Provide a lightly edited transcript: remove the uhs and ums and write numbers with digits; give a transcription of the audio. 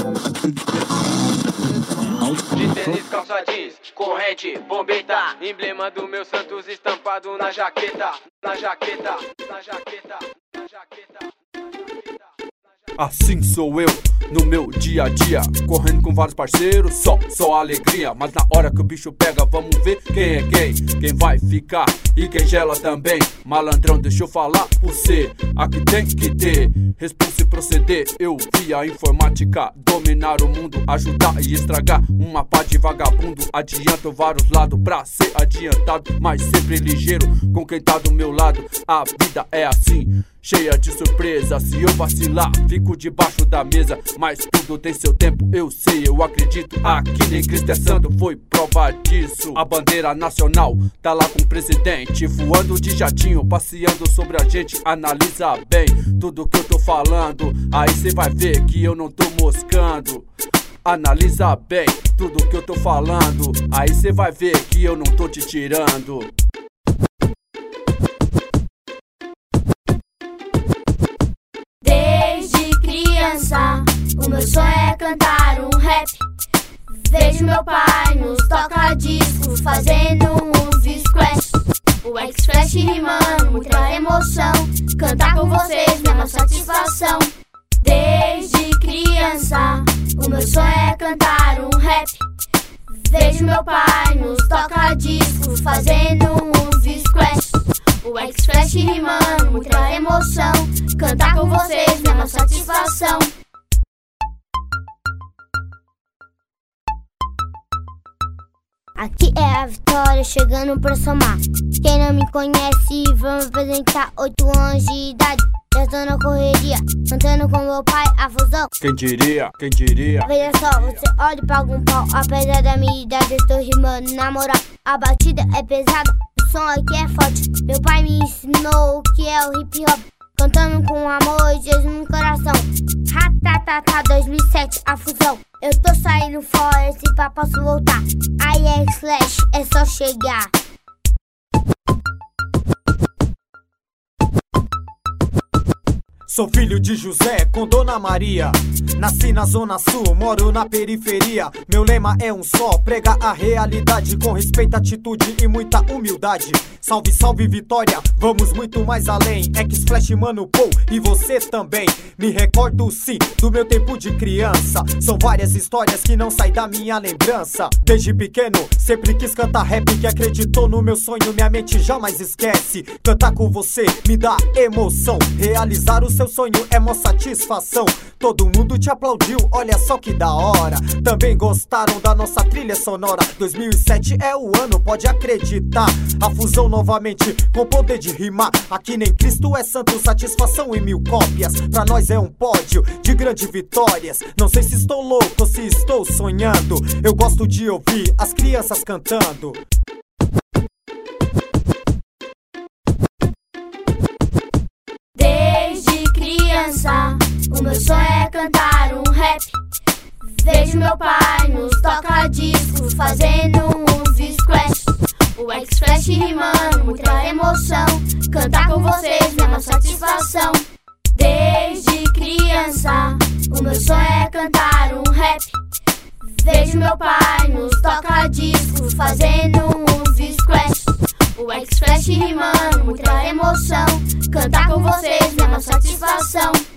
De tênis, calça jeans, corrente, bombeta, emblema do meu Santos estampado na jaqueta, na jaqueta, na jaqueta, na jaqueta. Assim sou eu, no meu dia a dia, correndo com vários parceiros, só alegria. Mas na hora que o bicho pega, vamos ver quem é quem vai ficar e quem gela também. Malandrão, deixa eu falar por você, aqui tem que ter responsa e proceder. Eu vi a informática dominar o mundo, ajudar e estragar uma pá de vagabundo. Adianto vários lados pra ser adiantado, mas sempre ligeiro com quem tá do meu lado. A vida é assim, cheia de surpresa. Se eu vacilar, fico debaixo da mesa. Mas tudo tem seu tempo, eu sei, eu acredito. Aqui nem Cristo é santo, foi prova disso. A bandeira nacional tá lá com o presidente, voando de jatinho, passeando sobre a gente. Analisa bem tudo que eu tô falando, aí cê vai ver que eu não tô moscando. Analisa bem tudo que eu tô falando, aí cê vai ver que eu não tô te tirando. O meu sonho é cantar um rap. Vejo meu pai nos toca-disco fazendo um squash. O X-Flash rimando, muita emoção. Cantar com vocês, minha satisfação. Desde criança, o meu sonho é cantar um rap. Vejo meu pai nos toca-disco fazendo um squash. O X-Flash rimando, muita emoção. Cantar com vocês, minha satisfação. Aqui é a Vitória chegando pra somar. Quem não me conhece, vamos apresentar 8 anos de idade. Já tô na correria, cantando com meu pai a fusão. Quem diria, quem diria. Veja só, você olha e paga um pau. Apesar da minha idade, eu estou rimando. Na moral, a batida é pesada, o som aqui é forte. Meu pai me ensinou o que é o hip hop, cantando com amor e Jesus no coração. Ratatata 2007, a fusão. Eu tô saindo fora, esse pá posso voltar. Aí é X-Flash, é só chegar. Sou filho de José com Dona Maria. Nasci na Zona Sul, moro na periferia. Meu lema é um só, prega a realidade com respeito, atitude e muita humildade. Salve, salve Vitória, vamos muito mais além. X-Flash, Mano Paul e você também. Me recordo sim do meu tempo de criança. São várias histórias que não saem da minha lembrança. Desde pequeno sempre quis cantar rap, que acreditou no meu sonho, minha mente jamais esquece. Cantar com você me dá emoção, realizar o seu sonho é mó satisfação. Todo mundo te aplaudiu, olha só que da hora. Também gostaram da nossa trilha sonora. 2007 é o ano, pode acreditar. A fusão novamente com poder de rimar. Aqui nem Cristo é santo, satisfação em 1000 cópias. Pra nós é um pódio de grandes vitórias. Não sei se estou louco ou se estou sonhando. Eu gosto de ouvir as crianças cantando. O meu sonho é cantar um rap. Vejo meu pai nos toca-disco fazendo um squash. O X-Flash rimando, muita emoção. Cantar com vocês, minha satisfação. Desde criança, o meu sonho é cantar um rap. Vejo meu pai nos toca-disco fazendo um squash. O X-Flash rimando, muita emoção. Cantar com vocês, minha satisfação.